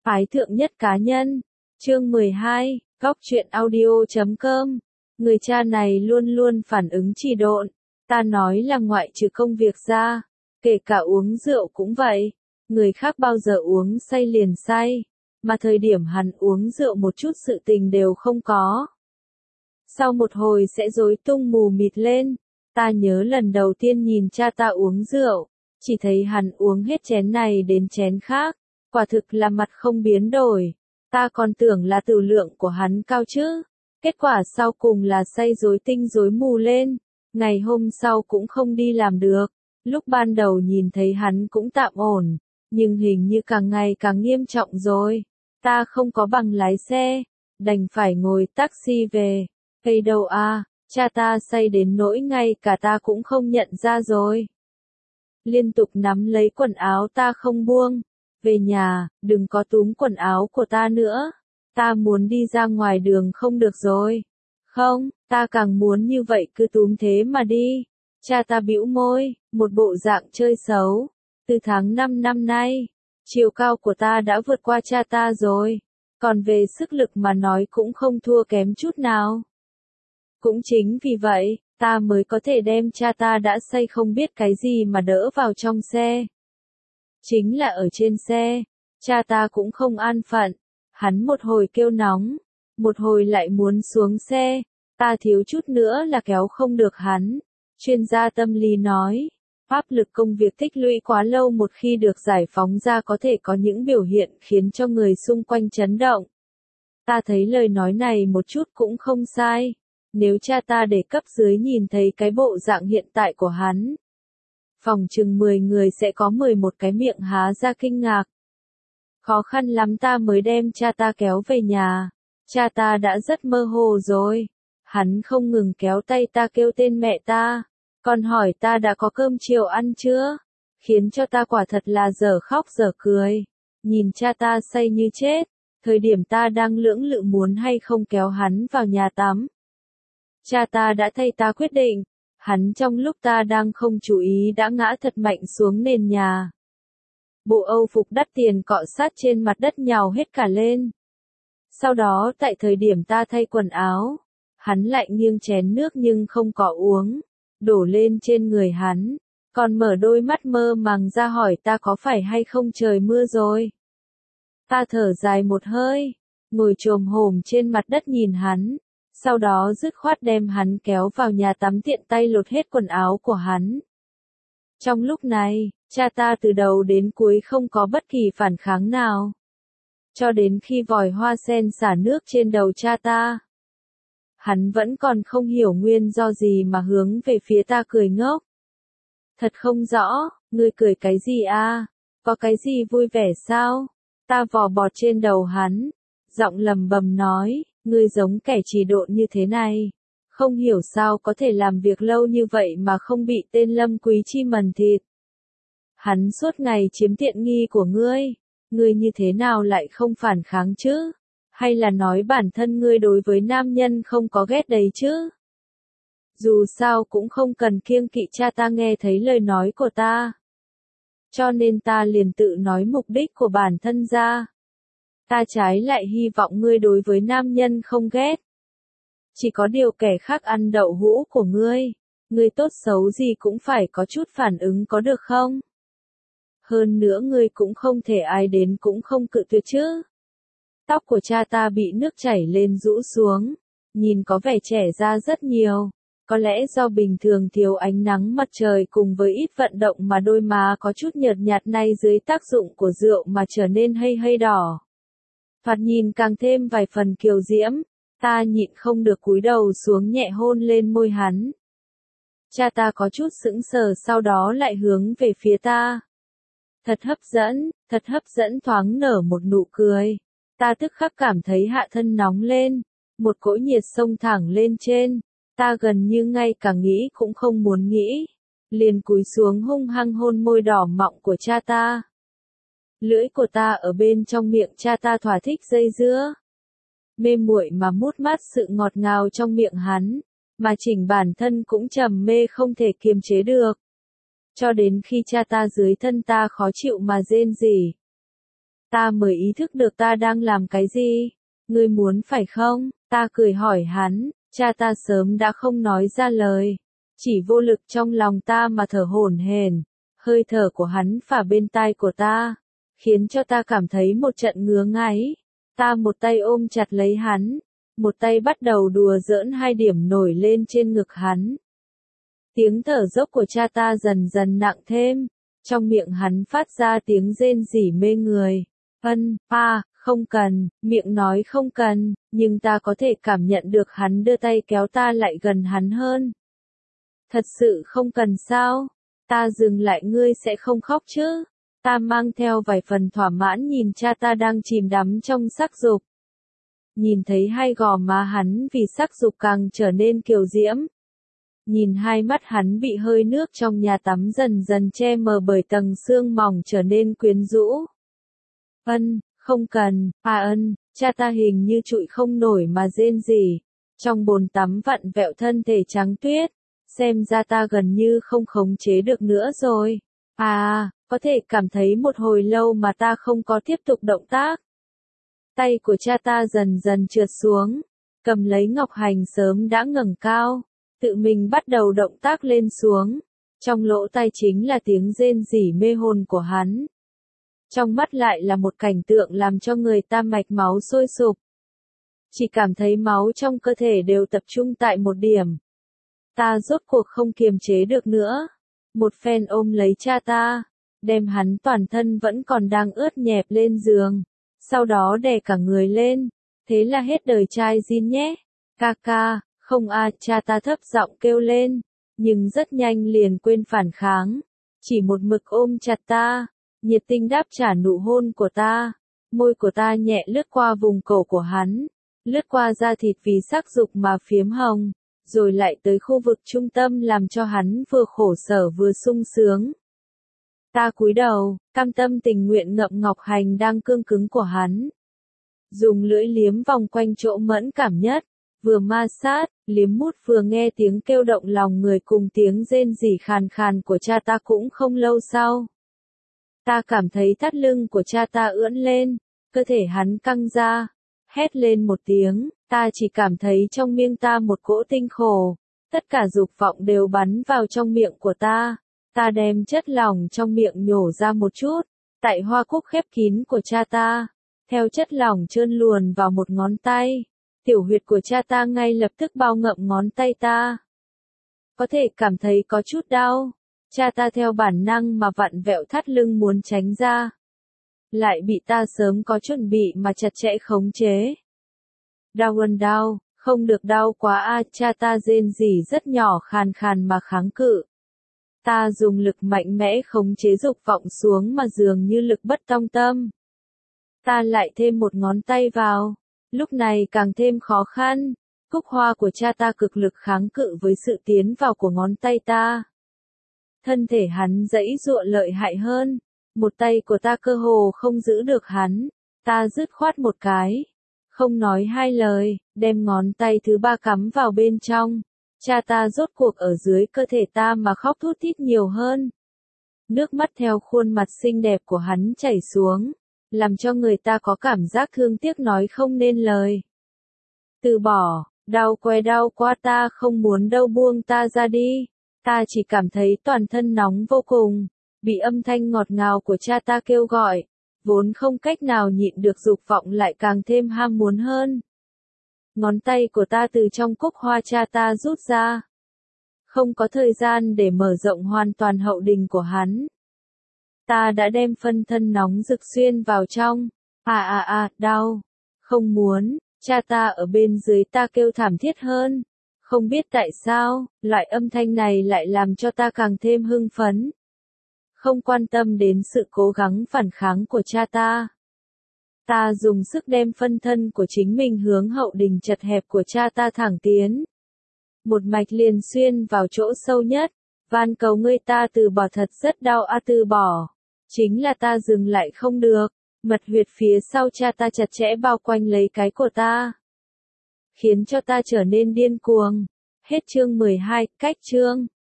Ái thượng nhất cá nhân. Chương 12, Góc truyện audio.com. Người cha này luôn luôn phản ứng trì độn. Ta nói là ngoại trừ công việc ra, kể cả uống rượu cũng vậy. Người khác bao giờ uống say liền say, mà thời điểm hắn uống rượu một chút sự tình đều không có. Sau một hồi sẽ rối tung mù mịt lên. Ta nhớ lần đầu tiên nhìn cha ta uống rượu, chỉ thấy hắn uống hết chén này đến chén khác, quả thực là mặt không biến đổi. Ta còn tưởng là tử lượng của hắn cao chứ. Kết quả sau cùng là say rối tinh rối mù lên. Ngày hôm sau cũng không đi làm được. Lúc ban đầu nhìn thấy hắn cũng tạm ổn, nhưng hình như càng ngày càng nghiêm trọng rồi. Ta không có bằng lái xe, đành phải ngồi taxi về. Cây đầu à, cha ta say đến nỗi ngay cả ta cũng không nhận ra rồi. Liên tục nắm lấy quần áo ta không buông. Về nhà, đừng có túm quần áo của ta nữa. Ta muốn đi ra ngoài đường không được rồi. Không, ta càng muốn như vậy cứ túm thế mà đi. Cha ta bĩu môi, một bộ dạng chơi xấu. Từ tháng 5 năm nay, chiều cao của ta đã vượt qua cha ta rồi. Còn về sức lực mà nói cũng không thua kém chút nào. Cũng chính vì vậy, ta mới có thể đem cha ta đã say không biết cái gì mà đỡ vào trong xe. Chính là ở trên xe, cha ta cũng không an phận. Hắn một hồi kêu nóng, một hồi lại muốn xuống xe. Ta thiếu chút nữa là kéo không được hắn. Chuyên gia tâm lý nói, áp lực công việc tích lũy quá lâu một khi được giải phóng ra có thể có những biểu hiện khiến cho người xung quanh chấn động. Ta thấy lời nói này một chút cũng không sai. Nếu cha ta để cấp dưới nhìn thấy cái bộ dạng hiện tại của hắn, phòng chừng 10 người sẽ có 11 cái miệng há ra kinh ngạc. Khó khăn lắm ta mới đem cha ta kéo về nhà. Cha ta đã rất mơ hồ rồi. Hắn không ngừng kéo tay ta kêu tên mẹ ta, còn hỏi ta đã có cơm chiều ăn chưa, khiến cho ta quả thật là dở khóc dở cười. Nhìn cha ta say như chết, thời điểm ta đang lưỡng lự muốn hay không kéo hắn vào nhà tắm. Cha ta đã thay ta quyết định, hắn trong lúc ta đang không chú ý đã ngã thật mạnh xuống nền nhà. Bộ âu phục đắt tiền cọ sát trên mặt đất nhào hết cả lên. Sau đó tại thời điểm ta thay quần áo, hắn lại nghiêng chén nước nhưng không có uống, đổ lên trên người hắn, còn mở đôi mắt mơ màng ra hỏi ta có phải hay không trời mưa rồi. Ta thở dài một hơi, ngồi chồm hổm trên mặt đất nhìn hắn, sau đó dứt khoát đem hắn kéo vào nhà tắm tiện tay lột hết quần áo của hắn. Trong lúc này, cha ta từ đầu đến cuối không có bất kỳ phản kháng nào. Cho đến khi vòi hoa sen xả nước trên đầu cha ta, hắn vẫn còn không hiểu nguyên do gì mà hướng về phía ta cười ngốc. Thật không rõ, ngươi cười cái gì a? Có cái gì vui vẻ sao? Ta vò bọt trên đầu hắn, giọng lầm bầm nói, ngươi giống kẻ trì độn như thế này. Không hiểu sao có thể làm việc lâu như vậy mà không bị tên Lâm Quý Chi mần thịt. Hắn suốt ngày chiếm tiện nghi của ngươi như thế nào lại không phản kháng chứ? Hay là nói bản thân ngươi đối với nam nhân không có ghét đấy chứ? Dù sao cũng không cần kiêng kỵ cha ta nghe thấy lời nói của ta. Cho nên ta liền tự nói mục đích của bản thân ra. Ta trái lại hy vọng ngươi đối với nam nhân không ghét. Chỉ có điều kẻ khác ăn đậu hũ của ngươi tốt xấu gì cũng phải có chút phản ứng có được không? Hơn nữa ngươi cũng không thể ai đến cũng không cự tuyệt chứ. Tóc của cha ta bị nước chảy lên rũ xuống, nhìn có vẻ trẻ ra rất nhiều. Có lẽ do bình thường thiếu ánh nắng mặt trời cùng với ít vận động mà đôi má có chút nhợt nhạt này dưới tác dụng của rượu mà trở nên hơi đỏ. Thoạt nhìn càng thêm vài phần kiều diễm, ta nhịn không được cúi đầu xuống nhẹ hôn lên môi hắn. Cha ta có chút sững sờ sau đó lại hướng về phía ta. Thật hấp dẫn thoáng nở một nụ cười. Ta tức khắc cảm thấy hạ thân nóng lên, một cỗ nhiệt xông thẳng lên trên. Ta gần như ngay cả nghĩ cũng không muốn nghĩ, liền cúi xuống hung hăng hôn môi đỏ mọng của cha ta. Lưỡi của ta ở bên trong miệng cha ta thỏa thích dây dưa. Mê muội mà mút mát sự ngọt ngào trong miệng hắn, mà chỉnh bản thân cũng trầm mê không thể kiềm chế được. Cho đến khi cha ta dưới thân ta khó chịu mà rên rỉ. Ta mới ý thức được ta đang làm cái gì. Ngươi muốn phải không? Ta cười hỏi hắn, cha ta sớm đã không nói ra lời. Chỉ vô lực trong lòng ta mà thở hổn hển. Hơi thở của hắn phả bên tai của ta, khiến cho ta cảm thấy một trận ngứa ngáy. Ta một tay ôm chặt lấy hắn, một tay bắt đầu đùa giỡn hai điểm nổi lên trên ngực hắn. Tiếng thở dốc của cha ta dần dần nặng thêm, trong miệng hắn phát ra tiếng rên rỉ mê người. Không cần, miệng nói không cần, nhưng ta có thể cảm nhận được hắn đưa tay kéo ta lại gần hắn hơn. Thật sự không cần sao? Ta dừng lại, ngươi sẽ không khóc chứ? Ta mang theo vài phần thỏa mãn nhìn cha ta đang chìm đắm trong sắc dục. Nhìn thấy hai gò má hắn vì sắc dục càng trở nên kiều diễm. Nhìn hai mắt hắn bị hơi nước trong nhà tắm dần dần che mờ bởi tầng sương mỏng trở nên quyến rũ. Không cần, cha ta hình như trụi không nổi mà rên rỉ. Trong bồn tắm vặn vẹo thân thể trắng tuyết, xem ra ta gần như không khống chế được nữa rồi. Có thể cảm thấy một hồi lâu mà ta không có tiếp tục động tác. Tay của cha ta dần dần trượt xuống, cầm lấy ngọc hành sớm đã ngẩng cao, tự mình bắt đầu động tác lên xuống. Trong lỗ tai chính là tiếng rên rỉ mê hồn của hắn. Trong mắt lại là một cảnh tượng làm cho người ta mạch máu sôi sục. Chỉ cảm thấy máu trong cơ thể đều tập trung tại một điểm. Ta rốt cuộc không kiềm chế được nữa. Một phen ôm lấy cha ta, đem hắn toàn thân vẫn còn đang ướt nhẹp lên giường. Sau đó đè cả người lên. Thế là hết đời trai Jin nhé. Ca, không cha ta thấp giọng kêu lên. Nhưng rất nhanh liền quên phản kháng. Chỉ một mực ôm chặt ta. Nhiệt tình đáp trả nụ hôn của ta. Môi của ta nhẹ lướt qua vùng cổ của hắn. Lướt qua da thịt vì sắc dục mà phiếm hồng. Rồi lại tới khu vực trung tâm làm cho hắn vừa khổ sở vừa sung sướng. Ta cúi đầu, cam tâm tình nguyện ngậm ngọc hành đang cương cứng của hắn. Dùng lưỡi liếm vòng quanh chỗ mẫn cảm nhất, vừa ma sát, liếm mút vừa nghe tiếng kêu động lòng người cùng tiếng rên rỉ khàn khàn của cha ta. Cũng không lâu sau, ta cảm thấy thắt lưng của cha ta ưỡn lên, cơ thể hắn căng ra, hét lên một tiếng, ta chỉ cảm thấy trong miệng ta một cỗ tinh khổ, tất cả dục vọng đều bắn vào trong miệng của ta. Ta đem chất lỏng trong miệng nhổ ra một chút, tại hoa cúc khép kín của cha ta, theo chất lỏng trơn luồn vào một ngón tay, tiểu huyệt của cha ta ngay lập tức bao ngậm ngón tay ta. Có thể cảm thấy có chút đau, cha ta theo bản năng mà vặn vẹo thắt lưng muốn tránh ra. Lại bị ta sớm có chuẩn bị mà chặt chẽ khống chế. Đau, không được đau quá cha ta rên rỉ rất nhỏ khàn khàn mà kháng cự. Ta dùng lực mạnh mẽ khống chế dục vọng xuống mà dường như lực bất tòng tâm. Ta lại thêm một ngón tay vào, lúc này càng thêm khó khăn. Cúc hoa của cha ta cực lực kháng cự với sự tiến vào của ngón tay ta. Thân thể hắn giãy giụa lợi hại hơn, một tay của ta cơ hồ không giữ được hắn. Ta dứt khoát một cái, không nói hai lời, đem ngón tay thứ ba cắm vào bên trong. Cha ta rốt cuộc ở dưới cơ thể ta mà khóc thút thít nhiều hơn. Nước mắt theo khuôn mặt xinh đẹp của hắn chảy xuống, làm cho người ta có cảm giác thương tiếc nói không nên lời. Từ bỏ, đau quá ta không muốn đâu, buông ta ra đi. Ta chỉ cảm thấy toàn thân nóng vô cùng, bị âm thanh ngọt ngào của cha ta kêu gọi, vốn không cách nào nhịn được dục vọng lại càng thêm ham muốn hơn. Ngón tay của ta từ trong cúc hoa cha ta rút ra. Không có thời gian để mở rộng hoàn toàn hậu đình của hắn. Ta đã đem phân thân nóng rực xuyên vào trong. Đau. Không muốn, cha ta ở bên dưới ta kêu thảm thiết hơn. Không biết tại sao, loại âm thanh này lại làm cho ta càng thêm hưng phấn. Không quan tâm đến sự cố gắng phản kháng của cha ta. Ta dùng sức đem phân thân của chính mình hướng hậu đình chật hẹp của cha ta thẳng tiến. Một mạch liền xuyên vào chỗ sâu nhất. Van cầu ngươi ta từ bỏ, thật rất đau từ bỏ. Chính là ta dừng lại không được. Mật huyệt phía sau cha ta chặt chẽ bao quanh lấy cái của ta, khiến cho ta trở nên điên cuồng. Hết chương 12, cách chương.